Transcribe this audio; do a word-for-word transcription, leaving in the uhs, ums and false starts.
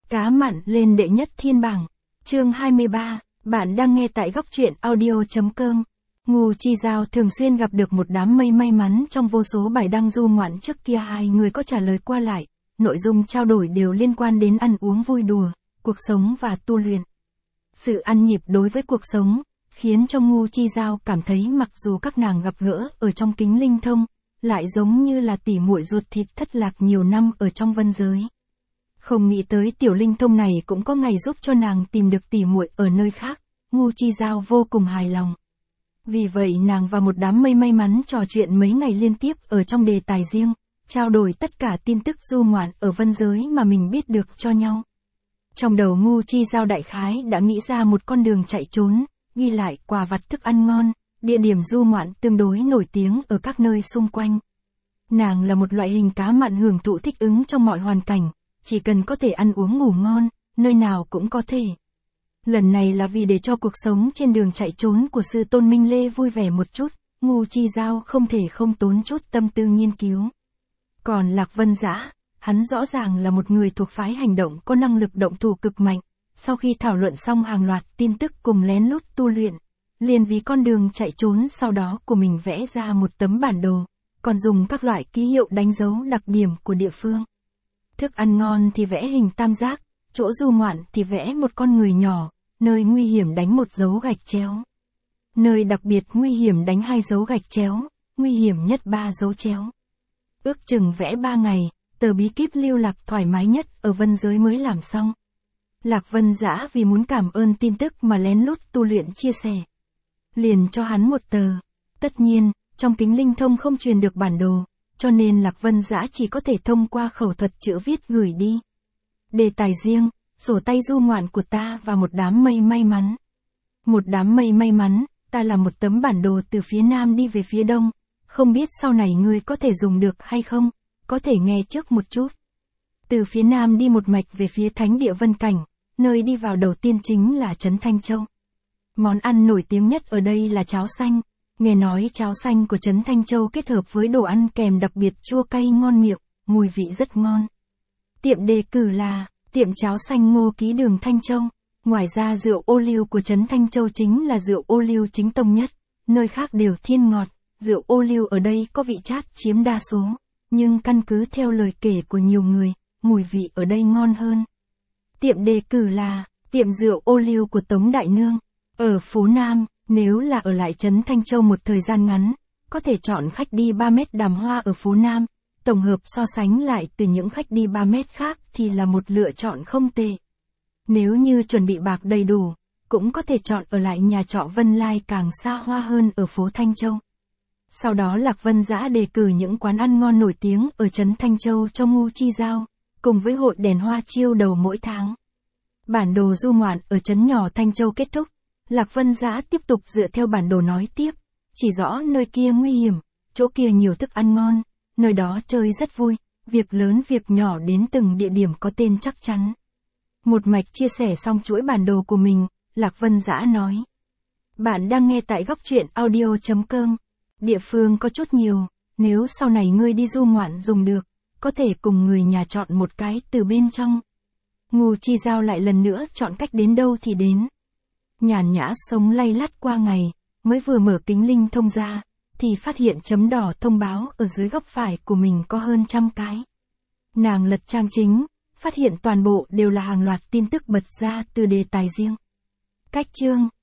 Cá mặn lên đệ nhất thiên bảng. Chương hai mươi ba, bạn đang nghe tại góc truyện audio chấm com. Ngô Chi Giao thường xuyên gặp được một đám mây may mắn trong vô số bài đăng du ngoạn trước kia hai người có trả lời qua lại, nội dung trao đổi đều liên quan đến ăn uống vui đùa, cuộc sống và tu luyện. Sự ăn nhịp đối với cuộc sống, khiến cho Ngô Chi Giao cảm thấy mặc dù các nàng gặp gỡ ở trong kính linh thông, lại giống như là tỉ muội ruột thịt thất lạc nhiều năm ở trong vân giới. Không nghĩ tới tiểu linh thông này cũng có ngày giúp cho nàng tìm được tỉ muội ở nơi khác, Ngô Chi Giao vô cùng hài lòng. Vì vậy nàng và một đám mây may mắn trò chuyện mấy ngày liên tiếp ở trong đề tài riêng, trao đổi tất cả tin tức du ngoạn ở vân giới mà mình biết được cho nhau. Trong đầu Ngô Chi Giao đại khái đã nghĩ ra một con đường chạy trốn, ghi lại quà vặt thức ăn ngon, địa điểm du ngoạn tương đối nổi tiếng ở các nơi xung quanh. Nàng là một loại hình cá mặn hưởng thụ thích ứng trong mọi hoàn cảnh, chỉ cần có thể ăn uống ngủ ngon, nơi nào cũng có thể. Lần này là vì để cho cuộc sống trên đường chạy trốn của sư tôn Minh Lê vui vẻ một chút, Ngô Chi Giao không thể không tốn chút tâm tư nghiên cứu. Còn Lạc Vân Dã, hắn rõ ràng là một người thuộc phái hành động có năng lực động thủ cực mạnh, sau khi thảo luận xong hàng loạt tin tức cùng lén lút tu luyện, liền vì con đường chạy trốn sau đó của mình vẽ ra một tấm bản đồ, còn dùng các loại ký hiệu đánh dấu đặc điểm của địa phương. Thức ăn ngon thì vẽ hình tam giác, chỗ du ngoạn thì vẽ một con người nhỏ, nơi nguy hiểm đánh một dấu gạch chéo. Nơi đặc biệt nguy hiểm đánh hai dấu gạch chéo, nguy hiểm nhất ba dấu chéo. Ước chừng vẽ ba ngày, tờ bí kíp lưu lạc thoải mái nhất ở vân giới mới làm xong. Lạc Vân Dã vì muốn cảm ơn tin tức mà lén lút tu luyện chia sẻ, liền cho hắn một tờ. Tất nhiên, trong kính linh thông không truyền được bản đồ, cho nên Lạc Vân Dã chỉ có thể thông qua khẩu thuật chữ viết gửi đi. Đề tài riêng, sổ tay du ngoạn của ta và một đám mây may mắn. Một đám mây may mắn, ta làm một tấm bản đồ từ phía nam đi về phía đông, không biết sau này ngươi có thể dùng được hay không, có thể nghe trước một chút. Từ phía nam đi một mạch về phía thánh địa Vân Cảnh, nơi đi vào đầu tiên chính là Trấn Thanh Châu. Món ăn nổi tiếng nhất ở đây là cháo xanh, nghe nói cháo xanh của Trấn Thanh Châu kết hợp với đồ ăn kèm đặc biệt chua cay ngon miệng, mùi vị rất ngon. Tiệm đề cử là tiệm cháo xanh Ngô Ký Đường Thanh Châu. Ngoài ra rượu ô liu của Trấn Thanh Châu chính là rượu ô liu chính tông nhất, nơi khác đều thiên ngọt, rượu ô liu ở đây có vị chát chiếm đa số, nhưng căn cứ theo lời kể của nhiều người, mùi vị ở đây ngon hơn. Tiệm đề cử là tiệm rượu ô liu của Tống Đại Nương, ở phố Nam. Nếu là ở lại Trấn Thanh Châu một thời gian ngắn, có thể chọn khách đi ba mét đàm hoa ở phố Nam, tổng hợp so sánh lại từ những khách đi ba mét khác thì là một lựa chọn không tệ. Nếu như chuẩn bị bạc đầy đủ, cũng có thể chọn ở lại nhà trọ Vân Lai càng xa hoa hơn ở phố Thanh Châu. Sau đó Lạc Vân Dã đề cử những quán ăn ngon nổi tiếng ở Trấn Thanh Châu cho Ngô Chi Giao, cùng với hội đèn hoa chiêu đầu mỗi tháng. Bản đồ du ngoạn ở trấn nhỏ Thanh Châu kết thúc. Lạc Vân Dã tiếp tục dựa theo bản đồ nói tiếp, chỉ rõ nơi kia nguy hiểm, chỗ kia nhiều thức ăn ngon, nơi đó chơi rất vui, việc lớn việc nhỏ đến từng địa điểm có tên chắc chắn. Một mạch chia sẻ xong chuỗi bản đồ của mình, Lạc Vân Dã nói. Bạn đang nghe tại góc truyện audio chấm com. Địa phương có chút nhiều, nếu sau này ngươi đi du ngoạn dùng được, có thể cùng người nhà chọn một cái từ bên trong. Ngô Chi Giao lại lần nữa chọn cách đến đâu thì đến. Nhàn nhã sống lay lắt qua ngày, mới vừa mở kính linh thông ra, thì phát hiện chấm đỏ thông báo ở dưới góc phải của mình có hơn trăm cái. Nàng lật trang chính, phát hiện toàn bộ đều là hàng loạt tin tức bật ra từ đề tài riêng. Cách chương